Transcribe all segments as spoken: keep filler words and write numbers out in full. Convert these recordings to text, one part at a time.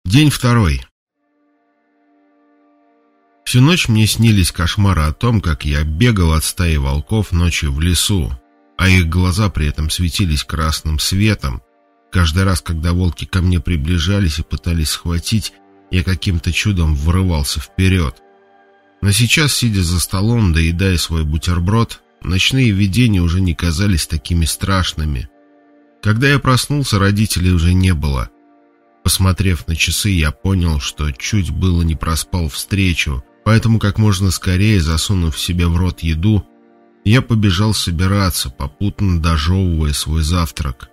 День второй. Всю ночь мне снились кошмары о том, как я бегал от стаи волков ночью в лесу, а их глаза при этом светились красным светом. Каждый раз, когда волки ко мне приближались и пытались схватить, я каким-то чудом вырывался вперед. Но сейчас, сидя за столом, доедая свой бутерброд, ночные видения уже не казались такими страшными. Когда я проснулся, родителей уже не было. Посмотрев на часы, я понял, что чуть было не проспал встречу, поэтому как можно скорее, засунув себе в рот еду, я побежал собираться, попутно дожевывая свой завтрак.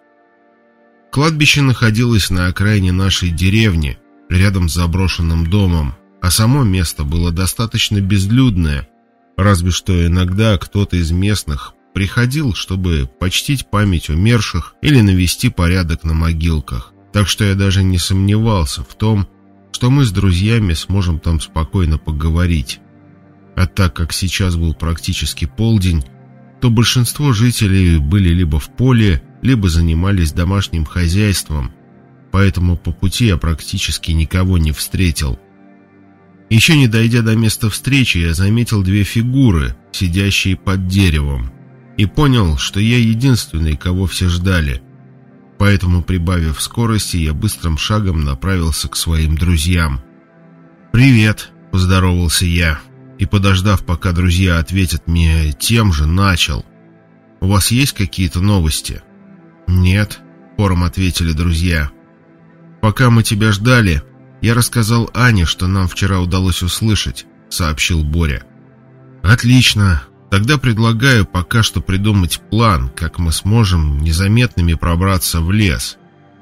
Кладбище находилось на окраине нашей деревни, рядом с заброшенным домом, а само место было достаточно безлюдное, разве что иногда кто-то из местных приходил, чтобы почтить память умерших или навести порядок на могилках. Так что я даже не сомневался в том, что мы с друзьями сможем там спокойно поговорить. А так как сейчас был практически полдень, то большинство жителей были либо в поле, либо занимались домашним хозяйством, поэтому по пути я практически никого не встретил. Еще не дойдя до места встречи, я заметил две фигуры, сидящие под деревом, и понял, что я единственный, кого все ждали. Поэтому, прибавив скорости, я быстрым шагом направился к своим друзьям. «Привет», — поздоровался я, и, подождав, пока друзья ответят мне тем же, начал. «У вас есть какие-то новости?» «Нет», — хором ответили друзья. «Пока мы тебя ждали, я рассказал Ане, что нам вчера удалось услышать», — сообщил Боря. «Отлично. Тогда предлагаю пока что придумать план, как мы сможем незаметными пробраться в лес».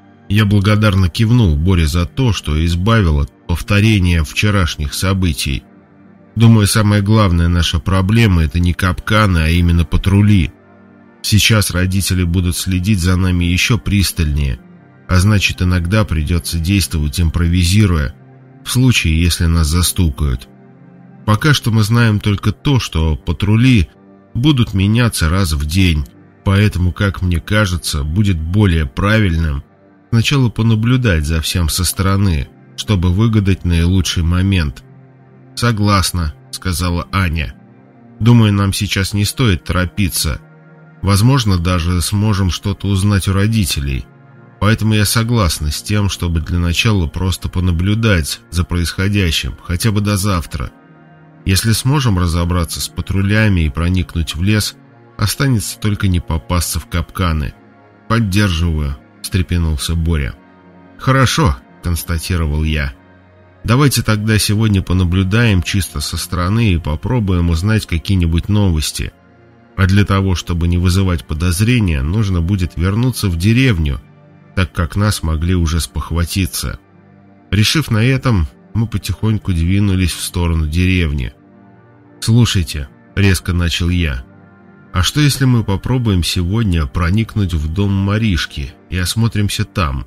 Я благодарно кивнул Боре за то, что избавил от повторения вчерашних событий. Думаю, самая главная наша проблема — это не капканы, а именно патрули. Сейчас родители будут следить за нами еще пристальнее, а значит, иногда придется действовать импровизируя, в случае, если нас застукают. Пока что мы знаем только то, что патрули будут меняться раз в день, поэтому, как мне кажется, будет более правильным сначала понаблюдать за всем со стороны, чтобы выгадать наилучший момент. «Согласна», — сказала Аня. «Думаю, нам сейчас не стоит торопиться. Возможно, даже сможем что-то узнать у родителей. Поэтому я согласна с тем, чтобы для начала просто понаблюдать за происходящим, хотя бы до завтра. Если сможем разобраться с патрулями и проникнуть в лес, останется только не попасться в капканы». «Поддерживаю», — встрепенулся Боря. «Хорошо», — констатировал я. «Давайте тогда сегодня понаблюдаем чисто со стороны и попробуем узнать какие-нибудь новости. А для того, чтобы не вызывать подозрения, нужно будет вернуться в деревню, так как нас могли уже спохватиться». Решив на этом, мы потихоньку двинулись в сторону деревни. «Слушайте», — резко начал я, — «а что если мы попробуем сегодня проникнуть в дом Маришки и осмотримся там?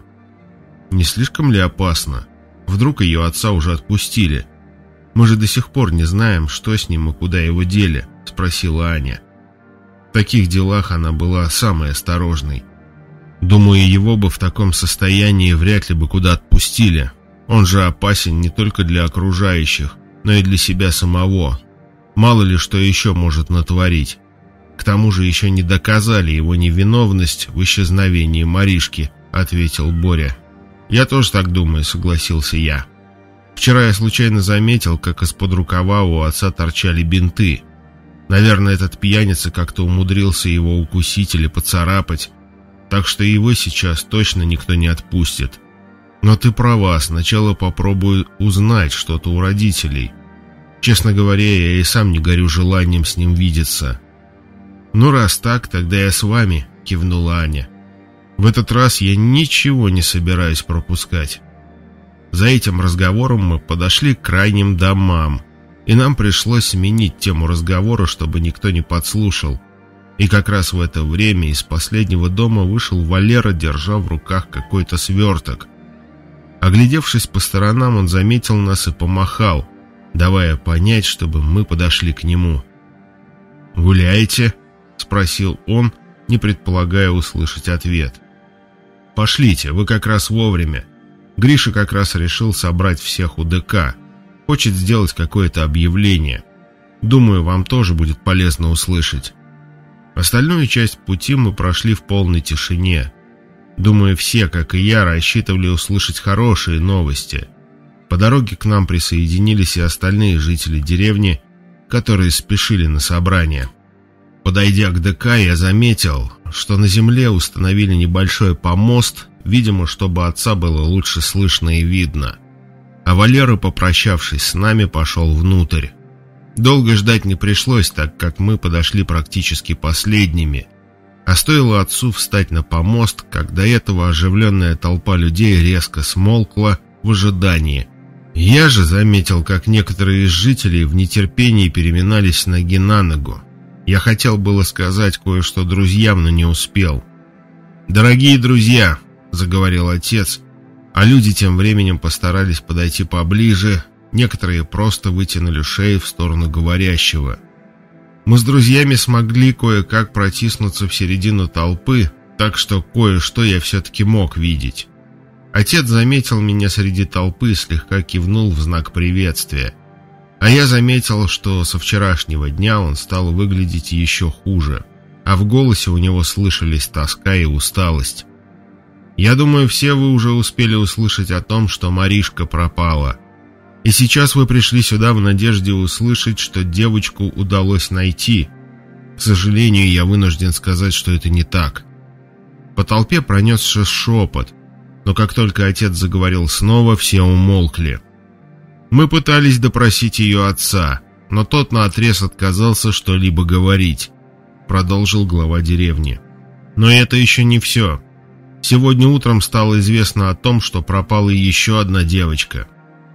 Не слишком ли опасно? Вдруг ее отца уже отпустили? Мы же до сих пор не знаем, что с ним и куда его дели», — спросила Аня. В таких делах она была самой осторожной. «Думаю, его бы в таком состоянии вряд ли бы куда отпустили. Он же опасен не только для окружающих, но и для себя самого. Мало ли что еще может натворить. К тому же еще не доказали его невиновность в исчезновении Маришки», — ответил Боря. «Я тоже так думаю», — согласился я. «Вчера я случайно заметил, как из-под рукава у отца торчали бинты. Наверное, этот пьяница как-то умудрился его укусить или поцарапать, так что его сейчас точно никто не отпустит. Но ты права, сначала попробую узнать что-то у родителей. Честно говоря, я и сам не горю желанием с ним видеться». «Ну, раз так, тогда я с вами», — кивнула Аня. «В этот раз я ничего не собираюсь пропускать». За этим разговором мы подошли к крайним домам, и нам пришлось сменить тему разговора, чтобы никто не подслушал. И как раз в это время из последнего дома вышел Валера, держа в руках какой-то сверток. Оглядевшись по сторонам, он заметил нас и помахал, давая понять, чтобы мы подошли к нему. «Гуляете?» — спросил он, не предполагая услышать ответ. «Пошлите, вы как раз вовремя. Гриша как раз решил собрать всех у ДК. Хочет сделать какое-то объявление. Думаю, вам тоже будет полезно услышать. Остальную часть пути мы прошли в полной тишине. Думаю, все, как и я, рассчитывали услышать хорошие новости. По дороге к нам присоединились и остальные жители деревни, которые спешили на собрание. Подойдя к ДК, я заметил, что на земле установили небольшой помост, видимо, чтобы отца было лучше слышно и видно. А Валера, попрощавшись с нами, пошел внутрь. Долго ждать не пришлось, так как мы подошли практически последними. А стоило отцу встать на помост, как до этого оживленная толпа людей резко смолкла в ожидании. Я же заметил, как некоторые из жителей в нетерпении переминались с ноги на ногу. Я хотел было сказать кое-что друзьям, но не успел. «Дорогие друзья», — заговорил отец, а люди тем временем постарались подойти поближе, некоторые просто вытянули шеи в сторону говорящего. Мы с друзьями смогли кое-как протиснуться в середину толпы, так что кое-что я все-таки мог видеть. Отец заметил меня среди толпы и слегка кивнул в знак приветствия. А я заметил, что со вчерашнего дня он стал выглядеть еще хуже, а в голосе у него слышались тоска и усталость. Я думаю, все вы уже успели услышать о том, что Маришка пропала. И сейчас вы пришли сюда в надежде услышать, что девочку удалось найти. К сожалению, я вынужден сказать, что это не так. По толпе пронесся шепот, но как только отец заговорил снова, все умолкли. Мы пытались допросить ее отца, но тот наотрез отказался что-либо говорить, продолжил глава деревни. Но это еще не все. Сегодня утром стало известно о том, что пропала еще одна девочка.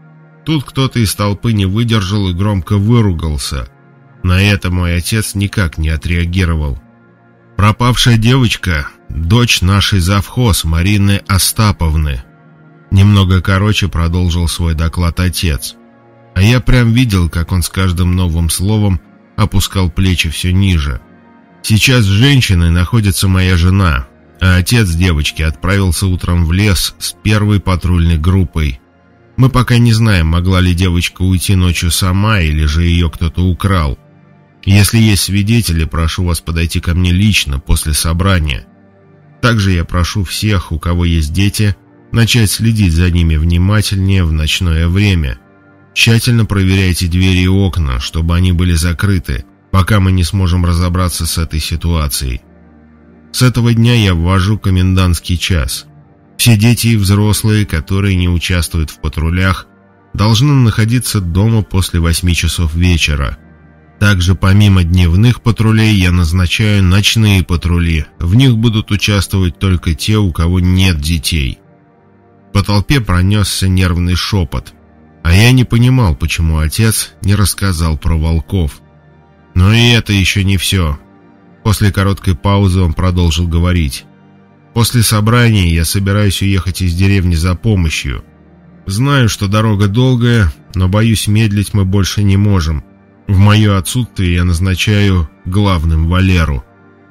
Тут кто-то из толпы не выдержал и громко выругался. На это мой отец никак не отреагировал. Пропавшая девочка — дочь нашей завхоз Марины Остаповны. Немного короче продолжил свой доклад отец. А я прям видел, как он с каждым новым словом опускал плечи все ниже. Сейчас с женщиной находится моя жена, а отец девочки отправился утром в лес с первой патрульной группой. Мы пока не знаем, могла ли девочка уйти ночью сама или же ее кто-то украл. Если есть свидетели, прошу вас подойти ко мне лично после собрания. Также я прошу всех, у кого есть дети, начать следить за ними внимательнее в ночное время. Тщательно проверяйте двери и окна, чтобы они были закрыты, пока мы не сможем разобраться с этой ситуацией. С этого дня я ввожу комендантский час. Все дети и взрослые, которые не участвуют в патрулях, должны находиться дома после восьми часов вечера. Также помимо дневных патрулей я назначаю ночные патрули. В них будут участвовать только те, у кого нет детей. По толпе пронесся нервный шепот, а я не понимал, почему отец не рассказал про волков. Но и это еще не все. После короткой паузы он продолжил говорить. После собрания я собираюсь уехать из деревни за помощью. Знаю, что дорога долгая, но, боюсь, медлить мы больше не можем. В мое отсутствие я назначаю главным Валеру.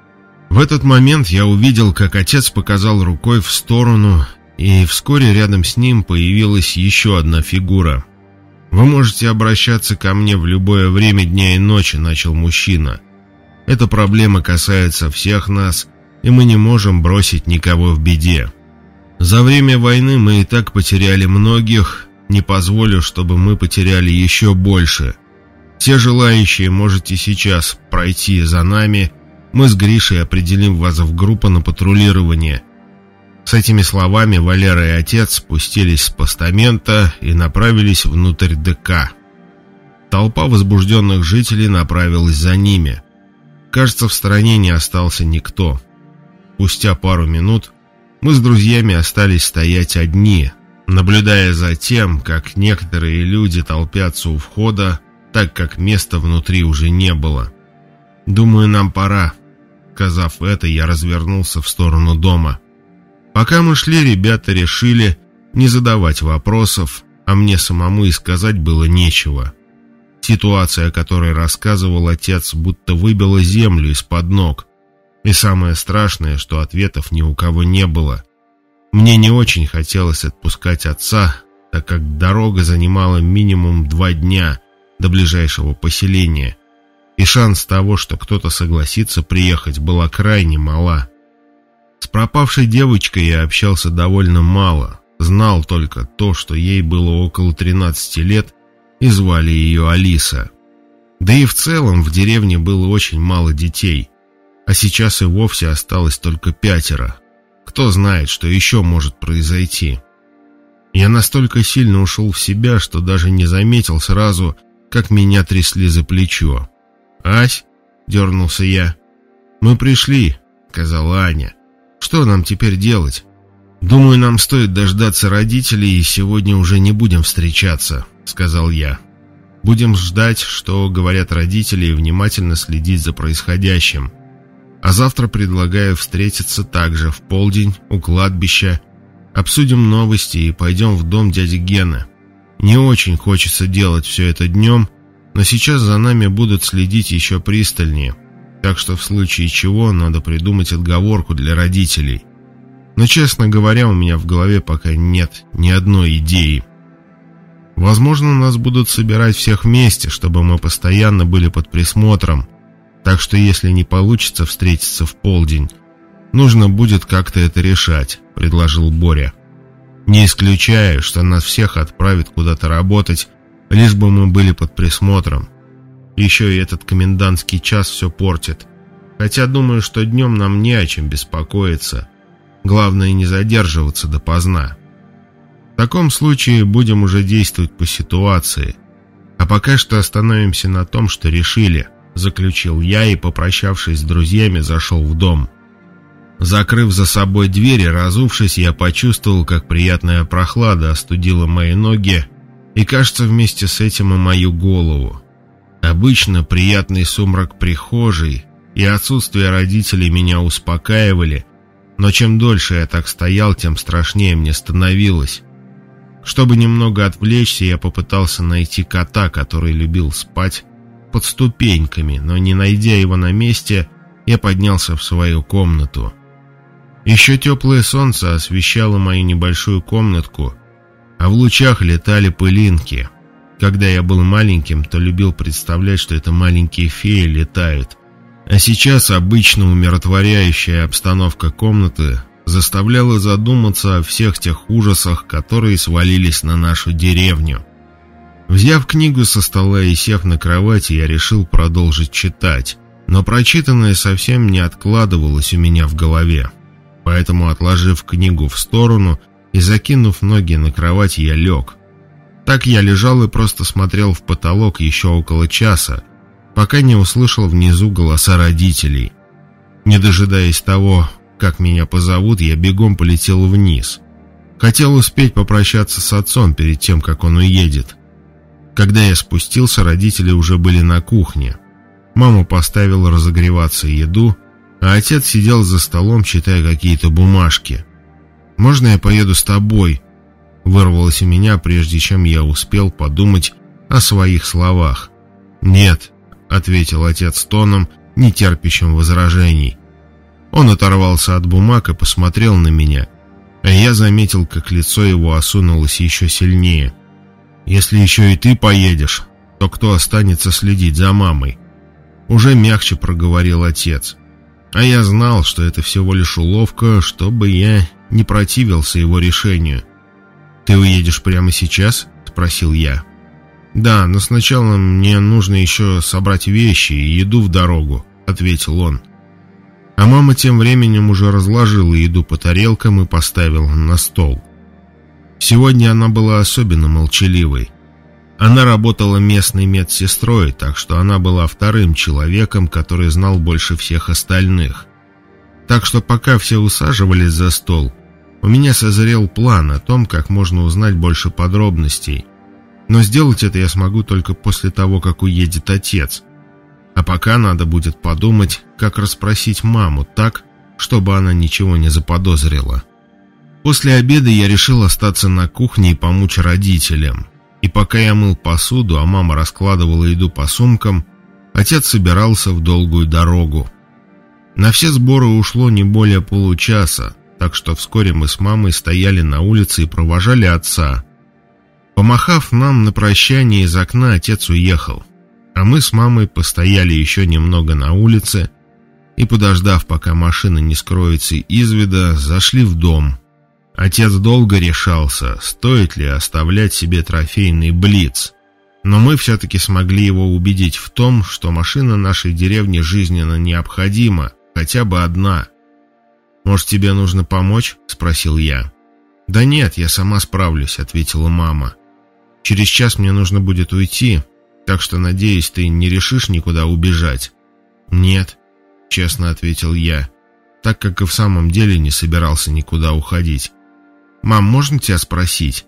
В этот момент я увидел, как отец показал рукой в сторону, и вскоре рядом с ним появилась еще одна фигура. «Вы можете обращаться ко мне в любое время дня и ночи», — начал мужчина. «Эта проблема касается всех нас, и мы не можем бросить никого в беде. За время войны мы и так потеряли многих, не позволю, чтобы мы потеряли еще больше. Все желающие можете сейчас пройти за нами, мы с Гришей определим вас в группу на патрулирование». С этими словами Валера и отец спустились с постамента и направились внутрь ДК. Толпа возбужденных жителей направилась за ними. Кажется, в стороне не остался никто. Спустя пару минут мы с друзьями остались стоять одни, наблюдая за тем, как некоторые люди толпятся у входа, так как места внутри уже не было. «Думаю, нам пора». Сказав это, я развернулся в сторону дома. Пока мы шли, ребята решили не задавать вопросов, а мне самому и сказать было нечего. Ситуация, о которой рассказывал отец, будто выбила землю из-под ног. И самое страшное, что ответов ни у кого не было. Мне не очень хотелось отпускать отца, так как дорога занимала минимум два дня до ближайшего поселения, и шанс того, что кто-то согласится приехать, была крайне мала. С пропавшей девочкой я общался довольно мало, знал только то, что ей было около тринадцати лет, и звали ее Алиса. Да и в целом в деревне было очень мало детей, а сейчас и вовсе осталось только пятеро. Кто знает, что еще может произойти. Я настолько сильно ушел в себя, что даже не заметил сразу, как меня трясли за плечо. «Ась?» — дернулся я. «Мы пришли», — сказала Аня. «Что нам теперь делать?» «Думаю, нам стоит дождаться родителей, и сегодня уже не будем встречаться», — сказал я. «Будем ждать, что говорят родители, и внимательно следить за происходящим. А завтра предлагаю встретиться также в полдень у кладбища, обсудим новости и пойдем в дом дяди Гены. Не очень хочется делать все это днем, но сейчас за нами будут следить еще пристальнее, так что в случае чего надо придумать отговорку для родителей. Но, честно говоря, у меня в голове пока нет ни одной идеи. Возможно, нас будут собирать всех вместе, чтобы мы постоянно были под присмотром, так что если не получится встретиться в полдень, нужно будет как-то это решать», — предложил Боря. «Не исключаю, что нас всех отправят куда-то работать, лишь бы мы были под присмотром. Еще и этот комендантский час все портит. Хотя думаю, что днем нам не о чем беспокоиться. Главное не задерживаться допоздна. В таком случае будем уже действовать по ситуации. А пока что остановимся на том, что решили», — заключил я и, попрощавшись с друзьями, зашел в дом. Закрыв за собой дверь и разувшись, я почувствовал, как приятная прохлада остудила мои ноги и, кажется, вместе с этим и мою голову. Обычно приятный сумрак прихожей и отсутствие родителей меня успокаивали, но чем дольше я так стоял, тем страшнее мне становилось. Чтобы немного отвлечься, я попытался найти кота, который любил спать под ступеньками, но, не найдя его на месте, я поднялся в свою комнату. Еще теплое солнце освещало мою небольшую комнатку, а в лучах летали пылинки. Когда я был маленьким, то любил представлять, что это маленькие феи летают, а сейчас обычно умиротворяющая обстановка комнаты заставляла задуматься о всех тех ужасах, которые свалились на нашу деревню. Взяв книгу со стола и сев на кровати, я решил продолжить читать, но прочитанное совсем не откладывалось у меня в голове. Поэтому, отложив книгу в сторону и закинув ноги на кровать, я лег. Так я лежал и просто смотрел в потолок еще около часа, пока не услышал внизу голоса родителей. Не дожидаясь того, как меня позовут, я бегом полетел вниз. Хотел успеть попрощаться с отцом перед тем, как он уедет. Когда я спустился, родители уже были на кухне. Мама поставила разогреваться еду, а отец сидел за столом, читая какие-то бумажки. «Можно я поеду с тобой?» Вырвалось у меня, прежде чем я успел подумать о своих словах. «Нет», — ответил отец тоном, не терпящим возражений. Он оторвался от бумаг и посмотрел на меня, а я заметил, как лицо его осунулось еще сильнее. «Если еще и ты поедешь, то кто останется следить за мамой?» Уже мягче проговорил отец. А я знал, что это всего лишь уловка, чтобы я не противился его решению. «Ты уедешь прямо сейчас?» — спросил я. «Да, но сначала мне нужно еще собрать вещи и еду в дорогу», — ответил он. А мама тем временем уже разложила еду по тарелкам и поставила на стол. Сегодня она была особенно молчаливой. Она работала местной медсестрой, так что она была вторым человеком, который знал больше всех остальных. Так что пока все усаживались за стол, у меня созрел план о том, как можно узнать больше подробностей. Но сделать это я смогу только после того, как уедет отец. А пока надо будет подумать, как расспросить маму так, чтобы она ничего не заподозрила. После обеда я решил остаться на кухне и помочь родителям. И пока я мыл посуду, а мама раскладывала еду по сумкам, отец собирался в долгую дорогу. На все сборы ушло не более получаса, так что вскоре мы с мамой стояли на улице и провожали отца. Помахав нам на прощание из окна, отец уехал, а мы с мамой постояли еще немного на улице и, подождав, пока машина не скроется из вида, зашли в дом. Отец долго решался, стоит ли оставлять себе трофейный Блиц, но мы все-таки смогли его убедить в том, что машина нашей деревни жизненно необходима, хотя бы одна. «Может, тебе нужно помочь?» — спросил я. «Да нет, я сама справлюсь», — ответила мама. «Через час мне нужно будет уйти, так что, надеюсь, ты не решишь никуда убежать». «Нет», — честно ответил я, так как и в самом деле не собирался никуда уходить. «Мам, можно тебя спросить?»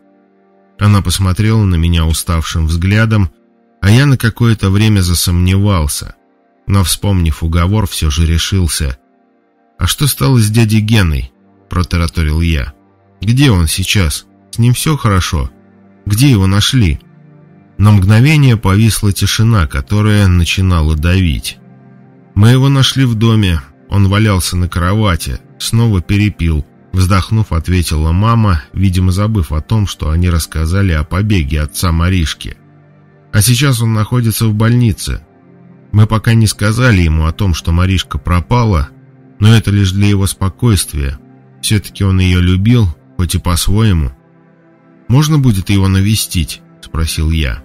Она посмотрела на меня уставшим взглядом, а я на какое-то время засомневался, но, вспомнив уговор, все же решился. «А что стало с дядей Геной?» — протараторил я. «Где он сейчас? С ним все хорошо? Где его нашли?» На мгновение повисла тишина, которая начинала давить. «Мы его нашли в доме. Он валялся на кровати, снова перепил», — вздохнув, ответила мама, видимо, забыв о том, что они рассказали о побеге отца Маришки. «А сейчас он находится в больнице. Мы пока не сказали ему о том, что Маришка пропала, но это лишь для его спокойствия. Все-таки он ее любил, хоть и по-своему». «Можно будет его навестить?» — спросил я.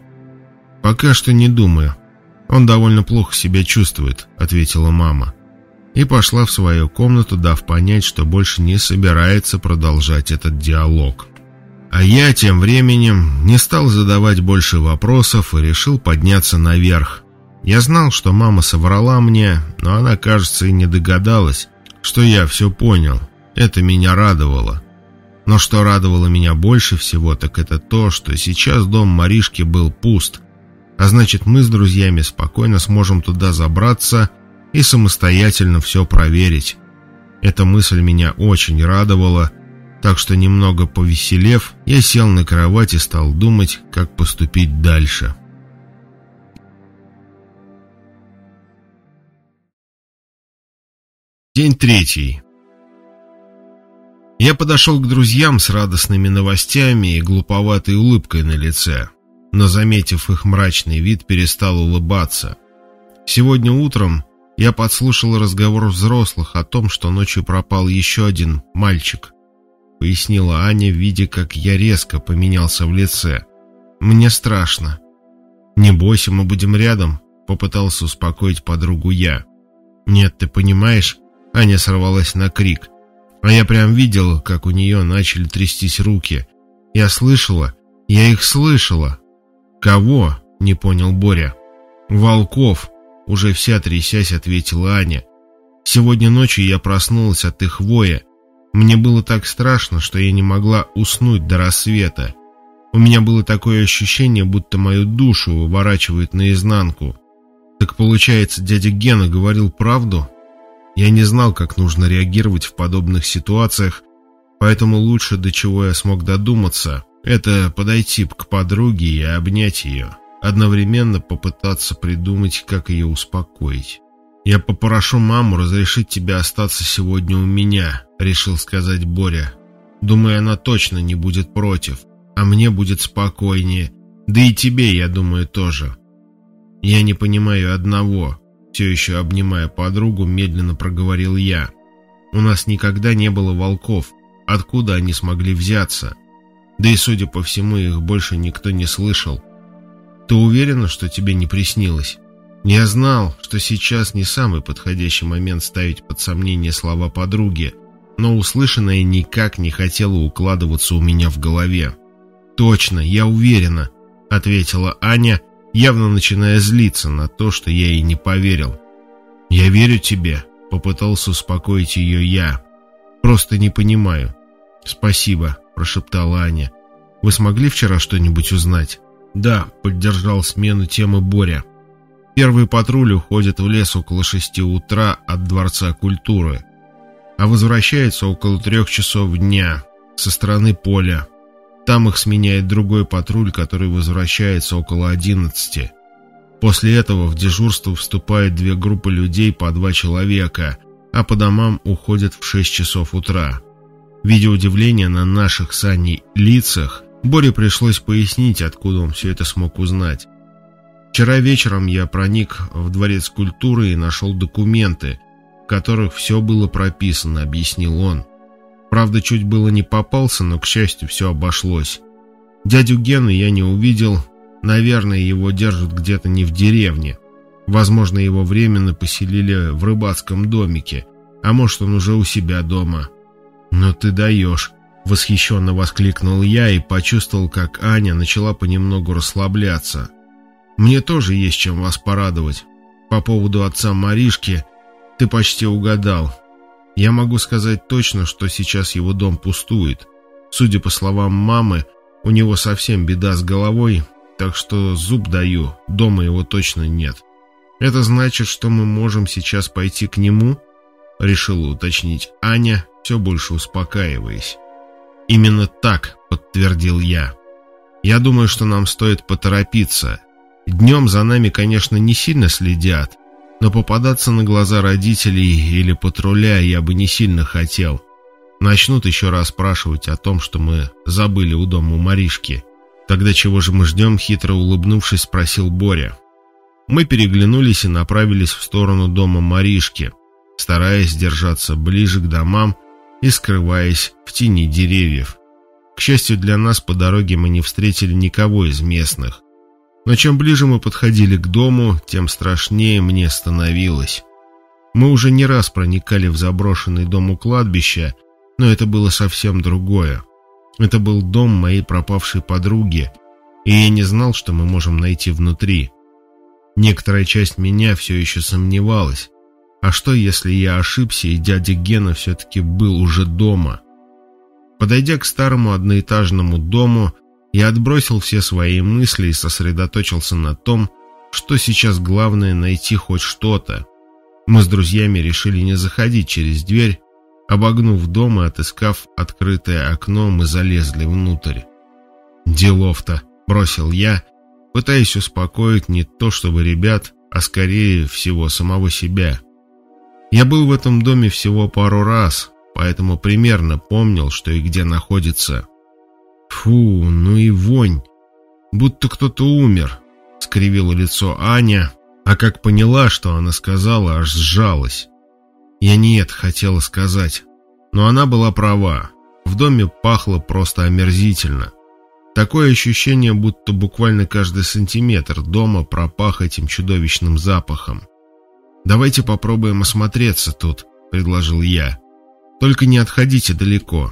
«Пока что не думаю. Он довольно плохо себя чувствует», — ответила мама. И пошла в свою комнату, дав понять, что больше не собирается продолжать этот диалог. А я тем временем не стал задавать больше вопросов и решил подняться наверх. Я знал, что мама соврала мне, но она, кажется, и не догадалась, что я все понял. Это меня радовало. Но что радовало меня больше всего, так это то, что сейчас дом Маришки был пуст, а значит, мы с друзьями спокойно сможем туда забраться и самостоятельно все проверить. Эта мысль меня очень радовала, так что, немного повеселев, я сел на кровать и стал думать, как поступить дальше. День третий. Я подошел к друзьям с радостными новостями и глуповатой улыбкой на лице, но, заметив их мрачный вид, перестал улыбаться. Сегодня утром я подслушал разговор взрослых о том, что ночью пропал еще один мальчик, пояснила Аня, видя, как я резко поменялся в лице. «Мне страшно». «Не бойся, мы будем рядом», — попытался успокоить подругу я. «Нет, ты понимаешь», — Аня сорвалась на крик, а я прям видел, как у нее начали трястись руки. «Я слышала, я их слышала». «Кого?» — не понял Боря. «Волков», — уже вся трясясь ответила Аня. «Сегодня ночью я проснулась от их воя. Мне было так страшно, что я не могла уснуть до рассвета. У меня было такое ощущение, будто мою душу выворачивает наизнанку. Так получается, дядя Гена говорил правду? Я не знал, как нужно реагировать в подобных ситуациях, поэтому лучше, до чего я смог додуматься, это подойти к подруге и обнять ее, одновременно попытаться придумать, как ее успокоить. «Я попрошу маму разрешить тебе остаться сегодня у меня», — решил сказать Боря. «Думаю, она точно не будет против, а мне будет спокойнее, да и тебе, я думаю, тоже». «Я не понимаю одного», — все еще обнимая подругу, медленно проговорил я. «У нас никогда не было волков. Откуда они смогли взяться? Да и, судя по всему, их больше никто не слышал. Ты уверена, что тебе не приснилось?» Я знал, что сейчас не самый подходящий момент ставить под сомнение слова подруги, но услышанное никак не хотело укладываться у меня в голове. «Точно, я уверена», — ответила Аня, явно начиная злиться на то, что я ей не поверил. «Я верю тебе», — попытался успокоить ее я. «Просто не понимаю». «Спасибо», — прошептала Аня. «Вы смогли вчера что-нибудь узнать?» «Да», — поддержал смену темы Боря. «Первый патруль уходит в лес около шести утра от Дворца культуры, а возвращается около трех часов дня со стороны поля. Там их сменяет другой патруль, который возвращается около одиннадцати. После этого в дежурство вступают две группы людей по два человека, а по домам уходят в шесть часов утра. Видя удивление на наших с Аней лицах, Боре пришлось пояснить, откуда он все это смог узнать. Вчера вечером я проник в Дворец культуры и нашел документы, в которых все было прописано, объяснил он. Правда, чуть было не попался, но, к счастью, все обошлось. Дядю Гену я не увидел, наверное, его держат где-то не в деревне. Возможно, его временно поселили в рыбацком домике, а может, он уже у себя дома. «Ну ты даешь!» — восхищенно воскликнул я и почувствовал, как Аня начала понемногу расслабляться. «Мне тоже есть чем вас порадовать. По поводу отца Маришки ты почти угадал. Я могу сказать точно, что сейчас его дом пустует. Судя по словам мамы, у него совсем беда с головой, так что зуб даю, дома его точно нет. Это значит, что мы можем сейчас пойти к нему?» — решила уточнить Аня, все больше успокаиваясь. «Именно так», — подтвердил я. «Я думаю, что нам стоит поторопиться. Днем за нами, конечно, не сильно следят, но попадаться на глаза родителей или патруля я бы не сильно хотел. Начнут еще раз спрашивать о том, что мы забыли у дома у Маришки. Тогда чего же мы ждем?» — хитро улыбнувшись, спросил Боря. Мы переглянулись и направились в сторону дома Маришки, стараясь держаться ближе к домам и скрываясь в тени деревьев. К счастью для нас, по дороге мы не встретили никого из местных. Но чем ближе мы подходили к дому, тем страшнее мне становилось. Мы уже не раз проникали в заброшенный дом у кладбища, но это было совсем другое. Это был дом моей пропавшей подруги, и я не знал, что мы можем найти внутри. Некоторая часть меня все еще сомневалась. А что, если я ошибся, и дядя Гена все-таки был уже дома? Подойдя к старому одноэтажному дому, я отбросил все свои мысли и сосредоточился на том, что сейчас главное — найти хоть что-то. Мы с друзьями решили не заходить через дверь. Обогнув дом и отыскав открытое окно, мы залезли внутрь. «Делов-то», — бросил я, пытаясь успокоить не то чтобы ребят, а скорее всего самого себя. Я был в этом доме всего пару раз, поэтому примерно помнил, что и где находится. «Фу, ну и вонь! Будто кто-то умер», — скривило лицо Аня, а как поняла, что она сказала, аж сжалась. Я не это хотела сказать, но она была права. В доме пахло просто омерзительно. Такое ощущение, будто буквально каждый сантиметр дома пропах этим чудовищным запахом. «Давайте попробуем осмотреться тут», — предложил я. «Только не отходите далеко».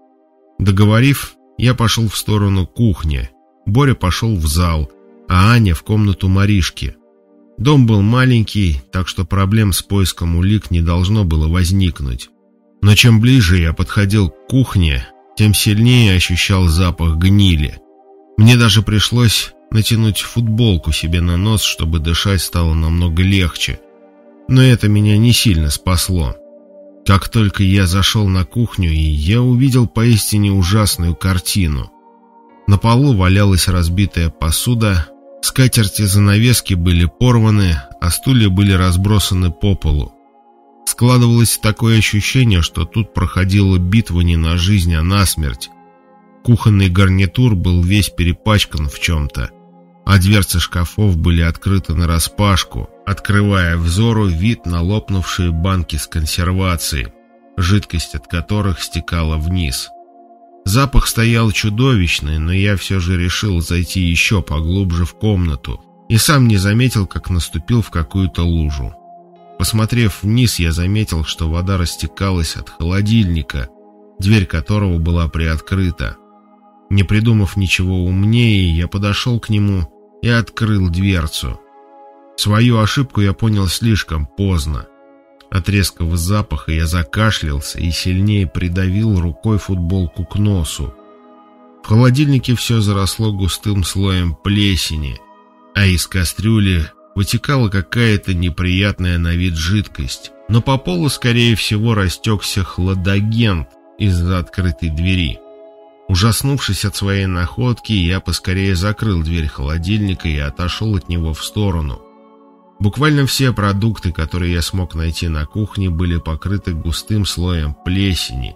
Договорив, я пошел в сторону кухни, Боря пошел в зал, а Аня в комнату Маришки. Дом был маленький, так что проблем с поиском улик не должно было возникнуть. Но чем ближе я подходил к кухне, тем сильнее ощущал запах гнили. Мне даже пришлось натянуть футболку себе на нос, чтобы дышать стало намного легче. Но это меня не сильно спасло. Как только я зашел на кухню, и я увидел поистине ужасную картину. На полу валялась разбитая посуда, скатерти-занавески были порваны, а стулья были разбросаны по полу. Складывалось такое ощущение, что тут проходила битва не на жизнь, а на смерть. Кухонный гарнитур был весь перепачкан в чем-то, а дверцы шкафов были открыты нараспашку, открывая взору вид на лопнувшие банки с консервацией, жидкость от которых стекала вниз. Запах стоял чудовищный, но я все же решил зайти еще поглубже в комнату и сам не заметил, как наступил в какую-то лужу. Посмотрев вниз, я заметил, что вода растекалась от холодильника, дверь которого была приоткрыта. Не придумав ничего умнее, я подошел к нему и открыл дверцу. Свою ошибку я понял слишком поздно. От резкого запаха я закашлялся и сильнее придавил рукой футболку к носу. В холодильнике все заросло густым слоем плесени, а из кастрюли вытекала какая-то неприятная на вид жидкость, но по полу, скорее всего, растекся хладагент из-за открытой двери. Ужаснувшись от своей находки, я поскорее закрыл дверь холодильника и отошел от него в сторону. Буквально все продукты, которые я смог найти на кухне, были покрыты густым слоем плесени,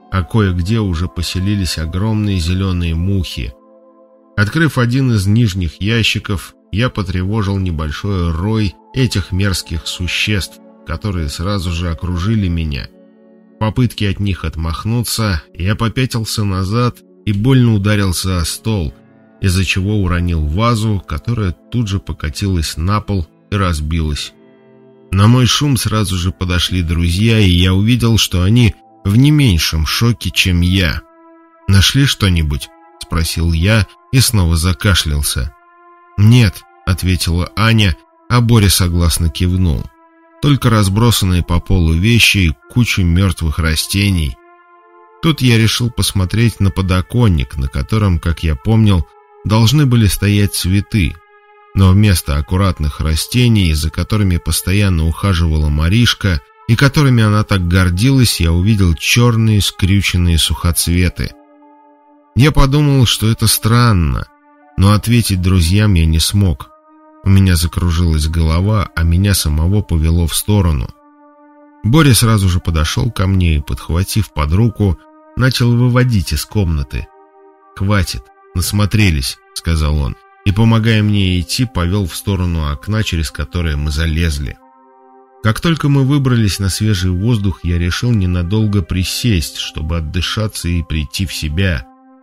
а кое-где уже поселились огромные зеленые мухи. Открыв один из нижних ящиков, я потревожил небольшой рой этих мерзких существ, которые сразу же окружили меня. В попытке от них отмахнуться, я попятился назад и больно ударился о стол, из-за чего уронил вазу, которая тут же покатилась на пол и разбилась. На мой шум сразу же подошли друзья, и я увидел, что они в не меньшем шоке, чем я. «Нашли что-нибудь?» — спросил я и снова закашлялся. «Нет», — ответила Аня, а Боря согласно кивнул. «Только разбросанные по полу вещи и кучу мертвых растений». Тут я решил посмотреть на подоконник, на котором, как я помнил, должны были стоять цветы. Но вместо аккуратных растений, за которыми постоянно ухаживала Маришка, и которыми она так гордилась, я увидел черные скрюченные сухоцветы. Я подумал, что это странно, но ответить друзьям я не смог. У меня закружилась голова, а меня самого повело в сторону. Боря сразу же подошел ко мне и, подхватив под руку, начал выводить из комнаты. «Хватит, насмотрелись», — сказал он, и, помогая мне идти, повел в сторону окна, через которое мы залезли. Как только мы выбрались на свежий воздух, я решил ненадолго присесть, чтобы отдышаться и прийти в себя.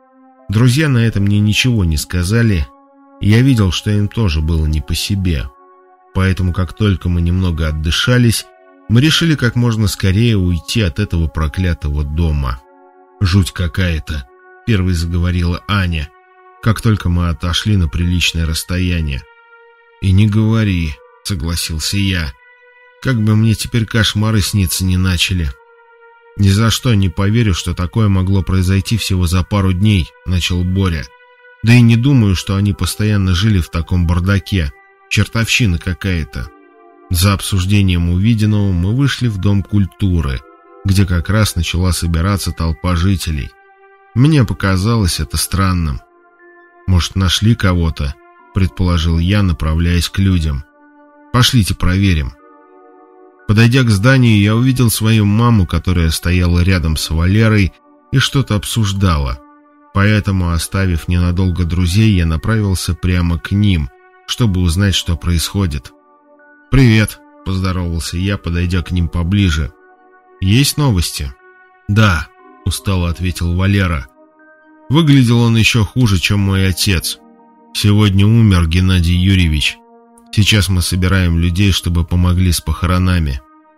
Друзья на это мне ничего не сказали, и я видел, что им тоже было не по себе. Поэтому, как только мы немного отдышались, мы решили как можно скорее уйти от этого проклятого дома. «Жуть какая-то», — первой заговорила Аня, как только мы отошли на приличное расстояние. «И не говори», — согласился я. «Как бы мне теперь кошмары сниться не начали». «Ни за что не поверю, что такое могло произойти всего за пару дней», — начал Боря. «Да и не думаю, что они постоянно жили в таком бардаке. Чертовщина какая-то». За обсуждением увиденного мы вышли в Дом культуры, где как раз начала собираться толпа жителей. Мне показалось это странным. «Может, нашли кого-то?» — предположил я, направляясь к людям. «Пошлите проверим». Подойдя к зданию, я увидел свою маму, которая стояла рядом с Валерой и что-то обсуждала. Поэтому, оставив ненадолго друзей, я направился прямо к ним, чтобы узнать, что происходит. «Привет», — поздоровался я, подойдя к ним поближе. «Есть новости?» «Да», — устало ответил Валера. Выглядел он еще хуже, чем мой отец. Сегодня умер Геннадий Юрьевич. Сейчас мы собираем людей, чтобы помогли с похоронами.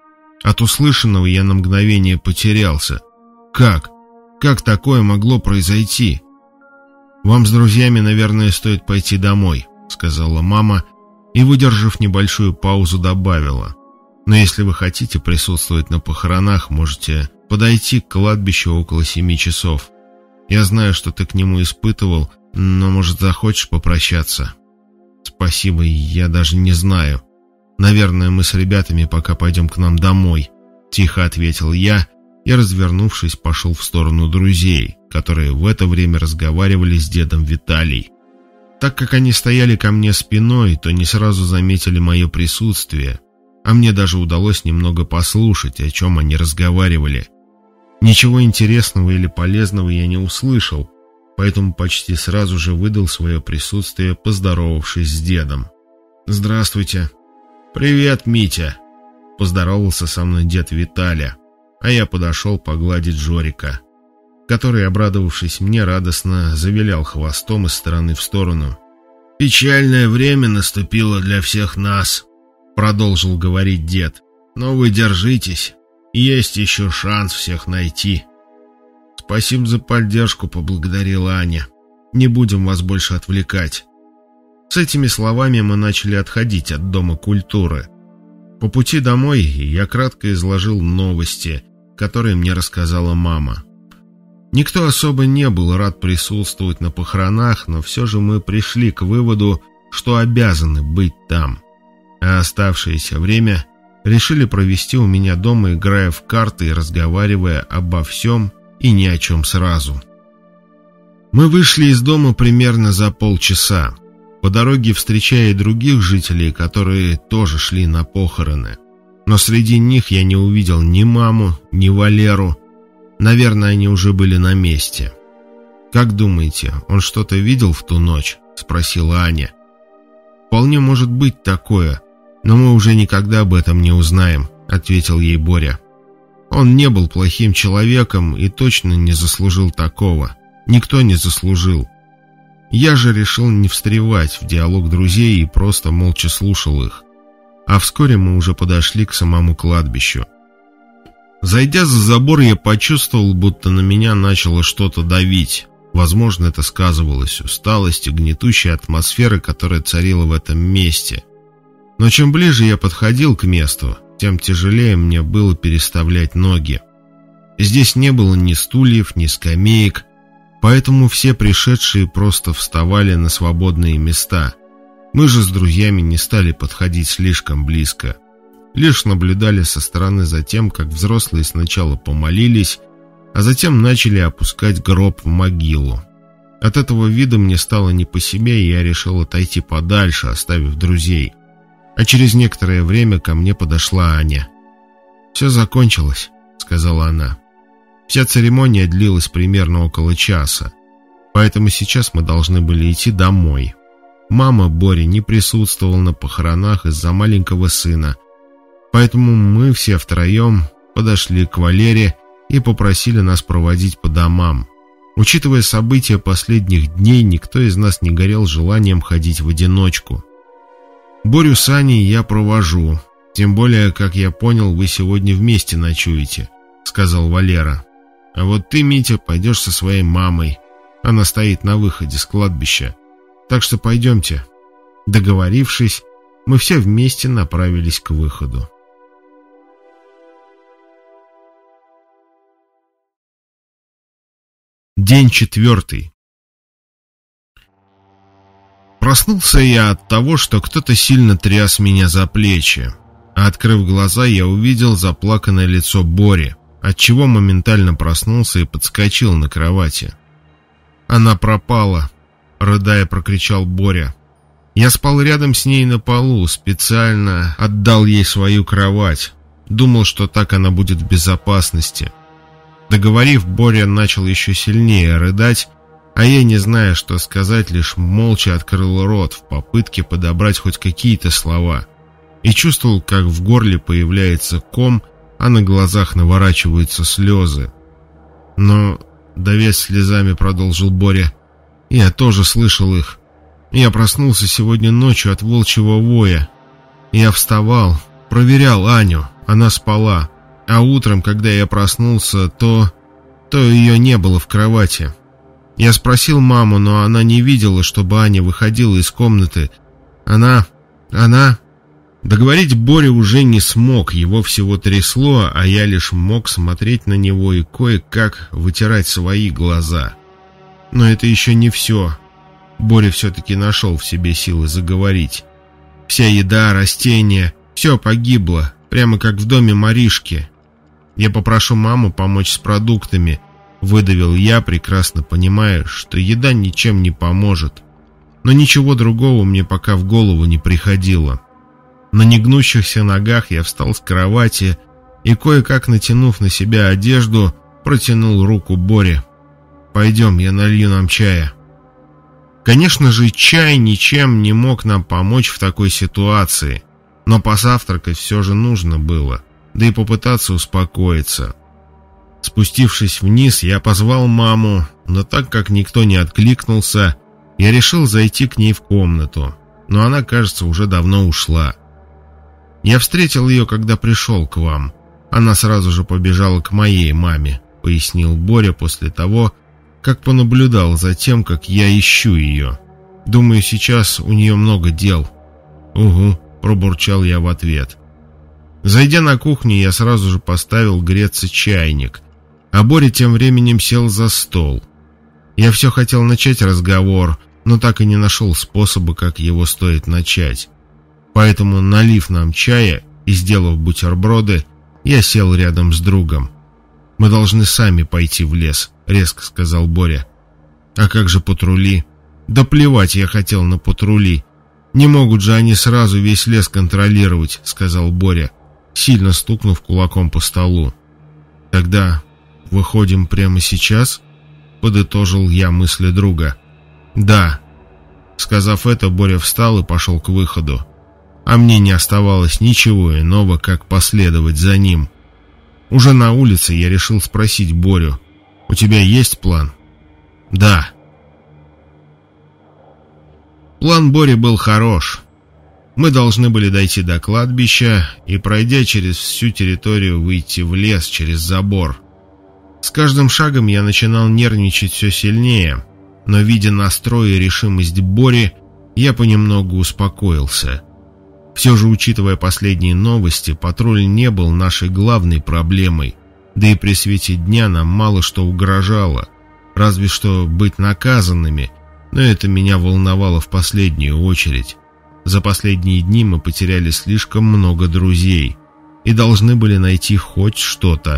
От услышанного я на мгновение потерялся. Как? Как такое могло произойти? «Вам с друзьями, наверное, стоит пойти домой», — сказала мама, и, выдержав небольшую паузу, добавила. «Но если вы хотите присутствовать на похоронах, можете подойти к кладбищу около семи часов. Я знаю, что ты к нему испытывал, но, может, захочешь попрощаться?» «Спасибо, я даже не знаю. Наверное, мы с ребятами пока пойдем к нам домой», — тихо ответил я и, развернувшись, пошел в сторону друзей, которые в это время разговаривали с дедом Виталий. Так как они стояли ко мне спиной, то не сразу заметили мое присутствие, а мне даже удалось немного послушать, о чем они разговаривали. Ничего интересного или полезного я не услышал, поэтому почти сразу же выдал свое присутствие, поздоровавшись с дедом. «Здравствуйте». «Привет, Митя», — поздоровался со мной дед Виталя, а я подошел погладить Жорика, который, обрадовавшись мне, радостно завилял хвостом из стороны в сторону. «Печальное время наступило для всех нас», — продолжил говорить дед. «Но вы держитесь, есть еще шанс всех найти». «Спасибо за поддержку», — поблагодарила Аня. «Не будем вас больше отвлекать». С этими словами мы начали отходить от Дома культуры. По пути домой я кратко изложил новости, которые мне рассказала мама. Никто особо не был рад присутствовать на похоронах, но все же мы пришли к выводу, что обязаны быть там. А оставшееся время решили провести у меня дома, играя в карты и разговаривая обо всем и ни о чем сразу. Мы вышли из дома примерно за полчаса, по дороге встречая других жителей, которые тоже шли на похороны. Но среди них я не увидел ни маму, ни Валеру. Наверное, они уже были на месте. «Как думаете, он что-то видел в ту ночь?» — спросила Аня. «Вполне может быть такое, но мы уже никогда об этом не узнаем», — ответил ей Боря. «Он не был плохим человеком и точно не заслужил такого. Никто не заслужил. Я же решил не встревать в диалог друзей и просто молча слушал их. А вскоре мы уже подошли к самому кладбищу. Зайдя за забор, я почувствовал, будто на меня начало что-то давить. Возможно, это сказывалось усталость и гнетущая атмосфера, которая царила в этом месте. Но чем ближе я подходил к месту, тем тяжелее мне было переставлять ноги. Здесь не было ни стульев, ни скамеек, поэтому все пришедшие просто вставали на свободные места. Мы же с друзьями не стали подходить слишком близко. Лишь наблюдали со стороны за тем, как взрослые сначала помолились, а затем начали опускать гроб в могилу. От этого вида мне стало не по себе, и я решил отойти подальше, оставив друзей. А через некоторое время ко мне подошла Аня. «Все закончилось», — сказала она. «Вся церемония длилась примерно около часа, поэтому сейчас мы должны были идти домой. Мама Бори не присутствовала на похоронах из-за маленького сына, поэтому мы все втроем подошли к Валере и попросили нас проводить по домам. Учитывая события последних дней, никто из нас не горел желанием ходить в одиночку. Борю с Аней я провожу, тем более, как я понял, вы сегодня вместе ночуете», — сказал Валера. «А вот ты, Митя, пойдешь со своей мамой. Она стоит на выходе с кладбища. Так что пойдемте». Договорившись, мы все вместе направились к выходу. День четвертый. Проснулся я от того, что кто-то сильно тряс меня за плечи, а открыв глаза, я увидел заплаканное лицо Бори, отчего моментально проснулся и подскочил на кровати. «Она пропала», — рыдая прокричал Боря. Я спал рядом с ней на полу, специально отдал ей свою кровать. Думал, что так она будет в безопасности. Договорив, Боря начал еще сильнее рыдать, а я, не зная, что сказать, лишь молча открыл рот в попытке подобрать хоть какие-то слова. И чувствовал, как в горле появляется ком, а на глазах наворачиваются слезы. Но, давясь слезами, продолжил Боря, я тоже слышал их. Я проснулся сегодня ночью от волчьего воя. Я вставал, проверял Аню, она спала. А утром, когда я проснулся, то... то ее не было в кровати. Я спросил маму, но она не видела, чтобы Аня выходила из комнаты. Она... она... Договорить Боря уже не смог, его всего трясло, а я лишь мог смотреть на него и кое-как вытирать свои глаза. Но это еще не все. Боря все-таки нашел в себе силы заговорить. Вся еда, растения, все погибло, прямо как в доме Маришки. Я попрошу маму помочь с продуктами, выдавил я, прекрасно понимая, что еда ничем не поможет. Но ничего другого мне пока в голову не приходило. На негнущихся ногах я встал с кровати и, кое-как натянув на себя одежду, протянул руку Боре. «Пойдем, я налью нам чая». Конечно же, чай ничем не мог нам помочь в такой ситуации, но позавтракать все же нужно было, да и попытаться успокоиться. Спустившись вниз, я позвал маму, но так как никто не откликнулся, я решил зайти к ней в комнату, но она, кажется, уже давно ушла. «Я встретил ее, когда пришел к вам. Она сразу же побежала к моей маме», — пояснил Боря после того, как понаблюдал за тем, как я ищу ее. «Думаю, сейчас у нее много дел». «Угу», — пробурчал я в ответ. Зайдя на кухню, я сразу же поставил греться чайник, а Боря тем временем сел за стол. Я все хотел начать разговор, но так и не нашел способа, как его стоит начать. Поэтому, налив нам чая и сделав бутерброды, я сел рядом с другом. «Мы должны сами пойти в лес», — резко сказал Боря. «А как же патрули?» «Да плевать я хотел на патрули. Не могут же они сразу весь лес контролировать», — сказал Боря, сильно стукнув кулаком по столу. «Тогда «Выходим прямо сейчас?» — подытожил я мысли друга. «Да». Сказав это, Боря встал и пошел к выходу. А мне не оставалось ничего иного, как последовать за ним. Уже на улице я решил спросить Борю: «У тебя есть план?» «Да». План Бори был хорош. Мы должны были дойти до кладбища и, пройдя через всю территорию, выйти в лес через забор. С каждым шагом я начинал нервничать все сильнее, но, видя настрой и решимость Бори, я понемногу успокоился. Все же, учитывая последние новости, патруль не был нашей главной проблемой, да и при свете дня нам мало что угрожало, разве что быть наказанными, но это меня волновало в последнюю очередь. За последние дни мы потеряли слишком много друзей и должны были найти хоть что-то.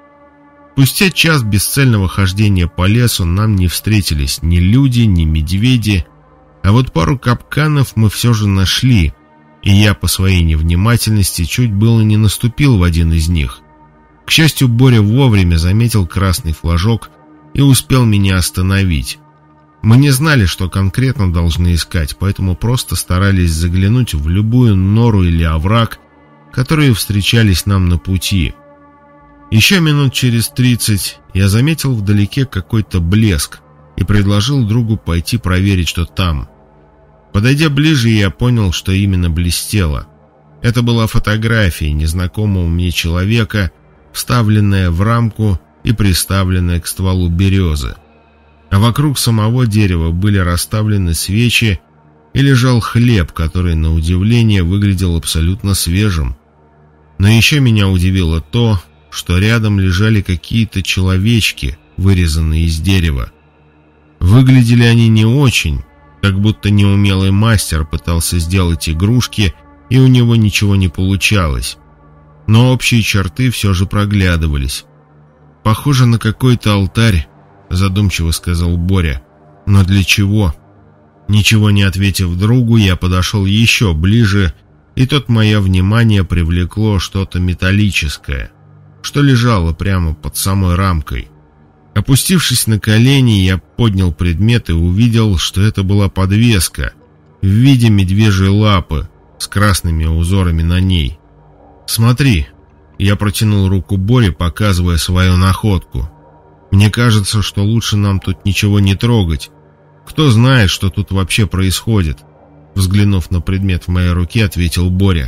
Спустя час бесцельного хождения по лесу нам не встретились ни люди, ни медведи, а вот пару капканов мы все же нашли, и я по своей невнимательности чуть было не наступил в один из них. К счастью, Боря вовремя заметил красный флажок и успел меня остановить. Мы не знали, что конкретно должны искать, поэтому просто старались заглянуть в любую нору или овраг, которые встречались нам на пути. Еще минут через тридцать я заметил вдалеке какой-то блеск и предложил другу пойти проверить, что там. Подойдя ближе, я понял, что именно блестело. Это была фотография незнакомого мне человека, вставленная в рамку и приставленная к стволу березы. А вокруг самого дерева были расставлены свечи и лежал хлеб, который, на удивление, выглядел абсолютно свежим. Но еще меня удивило то, что рядом лежали какие-то человечки, вырезанные из дерева. Выглядели они не очень, как будто неумелый мастер пытался сделать игрушки, и у него ничего не получалось. Но общие черты все же проглядывались. «Похоже на какой-то алтарь», — задумчиво сказал Боря. «Но для чего?» Ничего не ответив другу, я подошел еще ближе, и тут мое внимание привлекло что-то металлическое, что лежало прямо под самой рамкой. Опустившись на колени, я поднял предмет и увидел, что это была подвеска в виде медвежьей лапы с красными узорами на ней. «Смотри», — я протянул руку Боре, показывая свою находку. «Мне кажется, что лучше нам тут ничего не трогать. Кто знает, что тут вообще происходит?» Взглянув на предмет в моей руке, ответил Боря.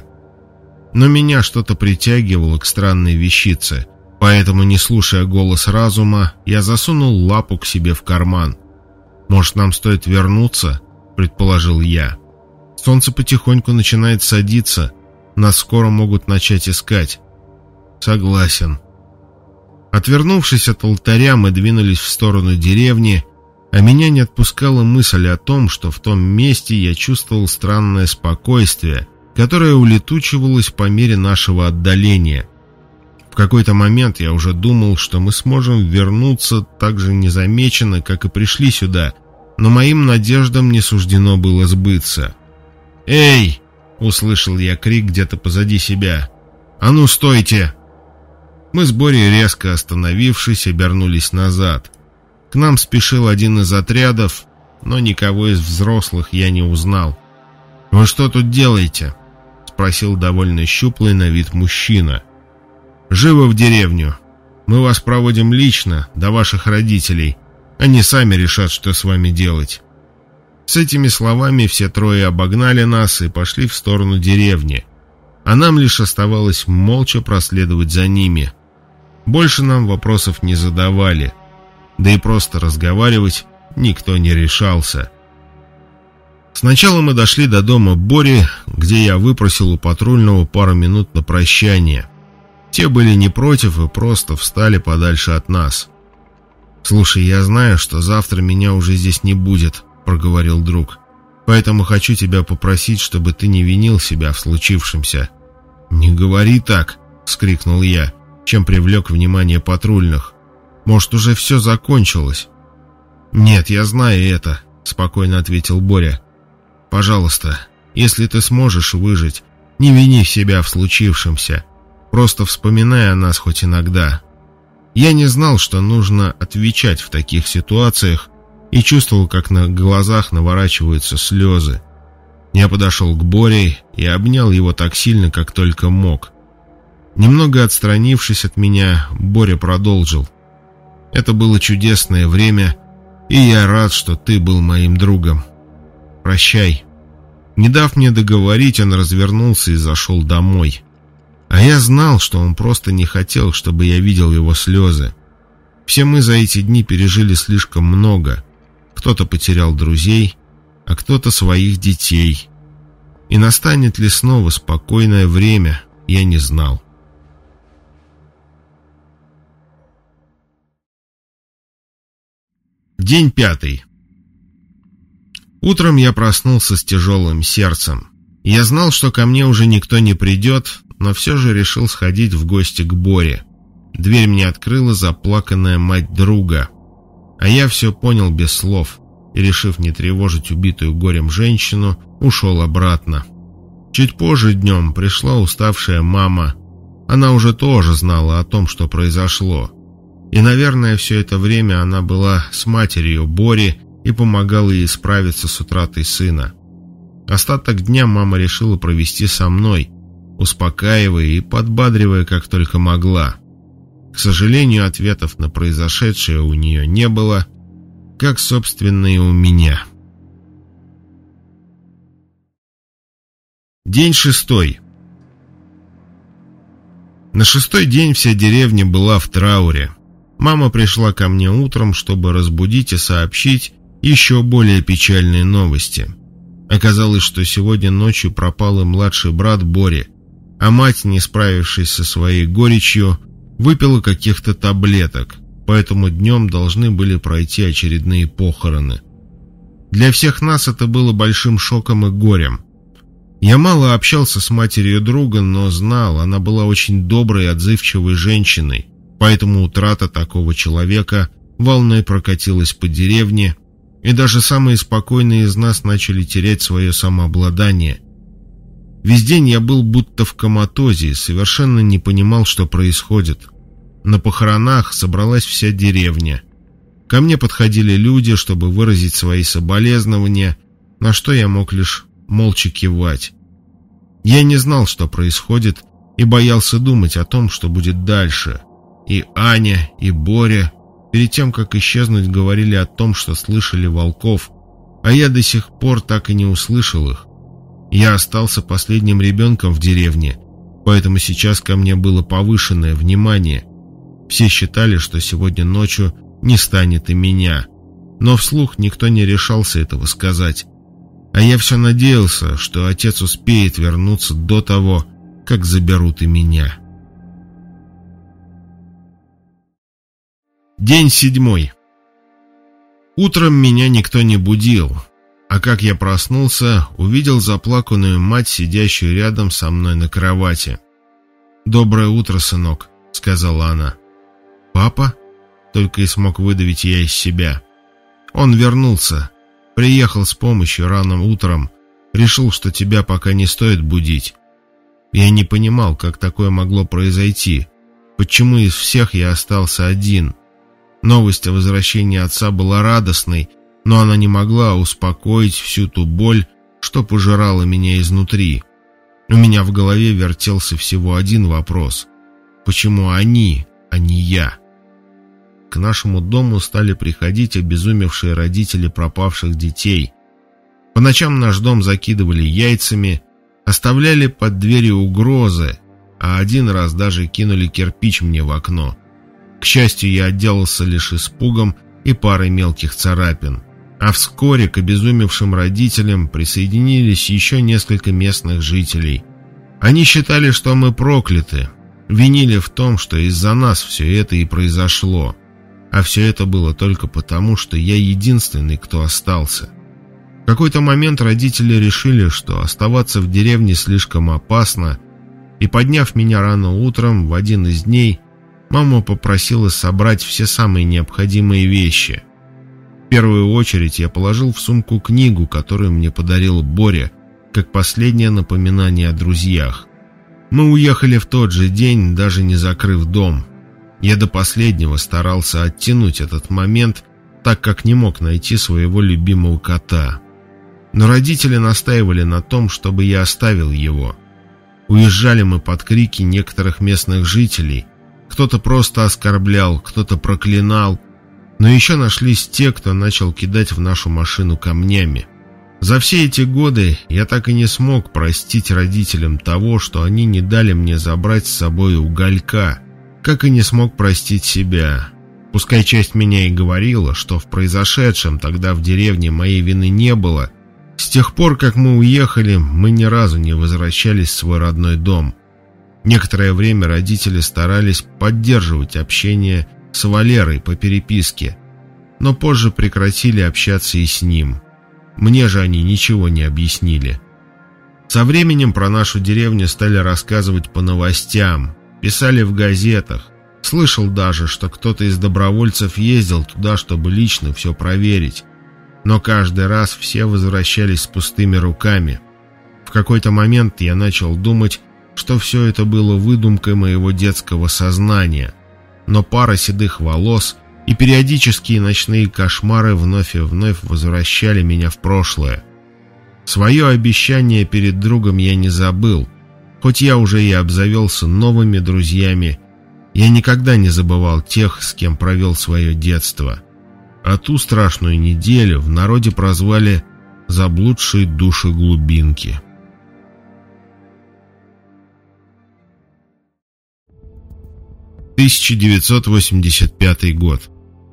Но меня что-то притягивало к странной вещице, поэтому, не слушая голос разума, я засунул лапу к себе в карман. «Может, нам стоит вернуться?» — предположил я. «Солнце потихоньку начинает садиться, нас скоро могут начать искать». «Согласен». Отвернувшись от алтаря, мы двинулись в сторону деревни, а меня не отпускала мысль о том, что в том месте я чувствовал странное спокойствие, которое улетучивалось по мере нашего отдаления. В какой-то момент я уже думал, что мы сможем вернуться так же незамеченно, как и пришли сюда, но моим надеждам не суждено было сбыться. «Эй!» — услышал я крик где-то позади себя. «А ну, стойте!» Мы с Борей, резко остановившись, обернулись назад. К нам спешил один из отрядов, но никого из взрослых я не узнал. «Вы что тут делаете?» — спросил довольно щуплый на вид мужчина. «Живо в деревню. Мы вас проводим лично, до ваших родителей. Они сами решат, что с вами делать». С этими словами все трое обогнали нас и пошли в сторону деревни, а нам лишь оставалось молча проследовать за ними. Больше нам вопросов не задавали, да и просто разговаривать никто не решался. Сначала мы дошли до дома Бори, где я выпросил у патрульного пару минут на прощание. Те были не против и просто встали подальше от нас. «Слушай, я знаю, что завтра меня уже здесь не будет», — проговорил друг. «Поэтому хочу тебя попросить, чтобы ты не винил себя в случившемся». «Не говори так», — вскрикнул я, чем привлек внимание патрульных. «Может, уже все закончилось?» «Нет, я знаю это», — спокойно ответил Боря. «Пожалуйста, если ты сможешь выжить, не вини себя в случившемся. Просто вспоминай о нас хоть иногда». Я не знал, что нужно отвечать в таких ситуациях, и чувствовал, как на глазах наворачиваются слезы. Я подошел к Боре и обнял его так сильно, как только мог. Немного отстранившись от меня, Боря продолжил. «Это было чудесное время, и я рад, что ты был моим другом. Прощай». Не дав мне договорить, он развернулся и зашел домой. А я знал, что он просто не хотел, чтобы я видел его слезы. Все мы за эти дни пережили слишком много. Кто-то потерял друзей, а кто-то своих детей. И настанет ли снова спокойное время, я не знал. День пятый. Утром я проснулся с тяжелым сердцем. Я знал, что ко мне уже никто не придет, но все же решил сходить в гости к Боре. Дверь мне открыла заплаканная мать друга. А я все понял без слов и, решив не тревожить убитую горем женщину, ушел обратно. Чуть позже днем пришла уставшая мама. Она уже тоже знала о том, что произошло. И, наверное, все это время она была с матерью Бори и помогала ей справиться с утратой сына. Остаток дня мама решила провести со мной, успокаивая и подбадривая, как только могла. К сожалению, ответов на произошедшее у нее не было, как, собственно, и у меня. День шестой. На шестой день вся деревня была в трауре. Мама пришла ко мне утром, чтобы разбудить и сообщить еще более печальные новости. Оказалось, что сегодня ночью пропал и младший брат Бори, а мать, не справившись со своей горечью, выпила каких-то таблеток, поэтому днем должны были пройти очередные похороны. Для всех нас это было большим шоком и горем. Я мало общался с матерью друга, но знал, она была очень доброй и отзывчивой женщиной, поэтому утрата такого человека волной прокатилась по деревне, и даже самые спокойные из нас начали терять свое самообладание. Весь день я был будто в коматозе и совершенно не понимал, что происходит. На похоронах собралась вся деревня. Ко мне подходили люди, чтобы выразить свои соболезнования, на что я мог лишь молча кивать. Я не знал, что происходит, и боялся думать о том, что будет дальше. И Аня, и Боря перед тем, как исчезнуть, говорили о том, что слышали волков, а я до сих пор так и не услышал их. Я остался последним ребенком в деревне, поэтому сейчас ко мне было повышенное внимание. Все считали, что сегодня ночью не станет и меня, но вслух никто не решался этого сказать. А я все надеялся, что отец успеет вернуться до того, как заберут и меня. День седьмой. Утром меня никто не будил, а как я проснулся, увидел заплаканную мать, сидящую рядом со мной на кровати. «Доброе утро, сынок», — сказала она. «Папа?» — только и смог выдавить я из себя. «Он вернулся. Приехал с помощью рано утром. Решил, что тебя пока не стоит будить». Я не понимал, как такое могло произойти. Почему из всех я остался один? Новость о возвращении отца была радостной, но она не могла успокоить всю ту боль, что пожирала меня изнутри. У меня в голове вертелся всего один вопрос. Почему они, а не я? К нашему дому стали приходить обезумевшие родители пропавших детей. По ночам наш дом закидывали яйцами, оставляли под дверью угрозы, а один раз даже кинули кирпич мне в окно. К счастью, я отделался лишь испугом и парой мелких царапин. А вскоре к обезумевшим родителям присоединились еще несколько местных жителей. Они считали, что мы прокляты, винили в том, что из-за нас все это и произошло. А все это было только потому, что я единственный, кто остался. В какой-то момент родители решили, что оставаться в деревне слишком опасно, и, подняв меня рано утром в один из дней, мама попросила собрать все самые необходимые вещи. В первую очередь я положил в сумку книгу, которую мне подарил Боря, как последнее напоминание о друзьях. Мы уехали в тот же день, даже не закрыв дом. Я до последнего старался оттянуть этот момент, так как не мог найти своего любимого кота. Но родители настаивали на том, чтобы я оставил его. Уезжали мы под крики некоторых местных жителей. Кто-то просто оскорблял, кто-то проклинал. Но еще нашлись те, кто начал кидать в нашу машину камнями. За все эти годы я так и не смог простить родителям того, что они не дали мне забрать с собой уголька, как и не смог простить себя. Пускай часть меня и говорила, что в произошедшем тогда в деревне моей вины не было, с тех пор, как мы уехали, мы ни разу не возвращались в свой родной дом. Некоторое время родители старались поддерживать общение с Валерой по переписке, но позже прекратили общаться и с ним. Мне же они ничего не объяснили. Со временем про нашу деревню стали рассказывать по новостям, писали в газетах. Слышал даже, что кто-то из добровольцев ездил туда, чтобы лично все проверить. Но каждый раз все возвращались с пустыми руками. В какой-то момент я начал думать, что все это было выдумкой моего детского сознания. Но пара седых волос и периодические ночные кошмары вновь и вновь возвращали меня в прошлое. Свое обещание перед другом я не забыл. Хоть я уже и обзавелся новыми друзьями, я никогда не забывал тех, с кем провел свое детство. А ту страшную неделю в народе прозвали «заблудшие души глубинки». тысяча девятьсот восемьдесят пятый год.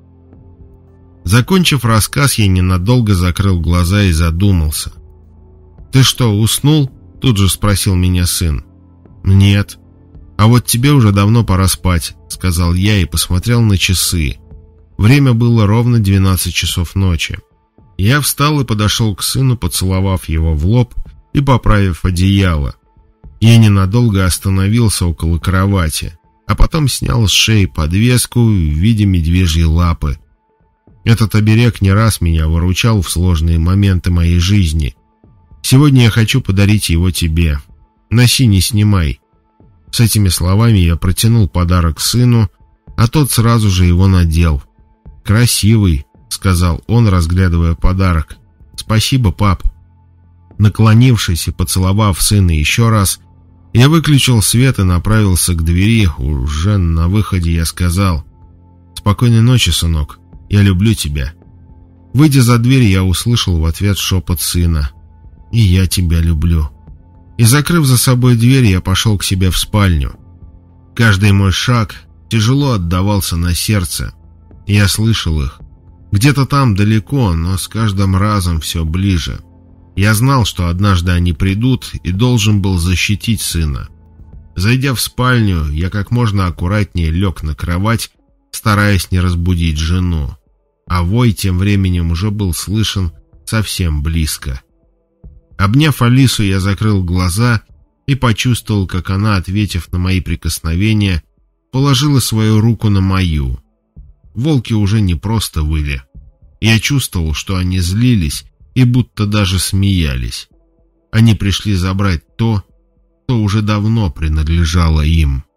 Закончив рассказ, я ненадолго закрыл глаза и задумался. «Ты что, уснул?» — тут же спросил меня сын. «Нет». «А вот тебе уже давно пора спать», — сказал я и посмотрел на часы. Время было ровно двенадцать часов ночи. Я встал и подошел к сыну, поцеловав его в лоб и поправив одеяло. Я ненадолго остановился около кровати, а потом снял с шеи подвеску в виде медвежьей лапы. Этот оберег не раз меня выручал в сложные моменты моей жизни. Сегодня я хочу подарить его тебе. Носи, не снимай. С этими словами я протянул подарок сыну, а тот сразу же его надел. «Красивый», — сказал он, разглядывая подарок. «Спасибо, пап». Наклонившись и поцеловав сына еще раз, я выключил свет и направился к двери. Уже на выходе я сказал: «Спокойной ночи, сынок. Я люблю тебя». Выйдя за дверь, я услышал в ответ шепот сына: «И я тебя люблю». И, закрыв за собой дверь, я пошел к себе в спальню. Каждый мой шаг тяжело отдавался на сердце. Я слышал их. Где-то там далеко, но с каждым разом все ближе. Я знал, что однажды они придут, и должен был защитить сына. Зайдя в спальню, я как можно аккуратнее лег на кровать, стараясь не разбудить жену. А вой тем временем уже был слышен совсем близко. Обняв Алису, я закрыл глаза и почувствовал, как она, ответив на мои прикосновения, положила свою руку на мою. Волки уже не просто выли. Я чувствовал, что они злились и будто даже смеялись. Они пришли забрать то, что уже давно принадлежало им.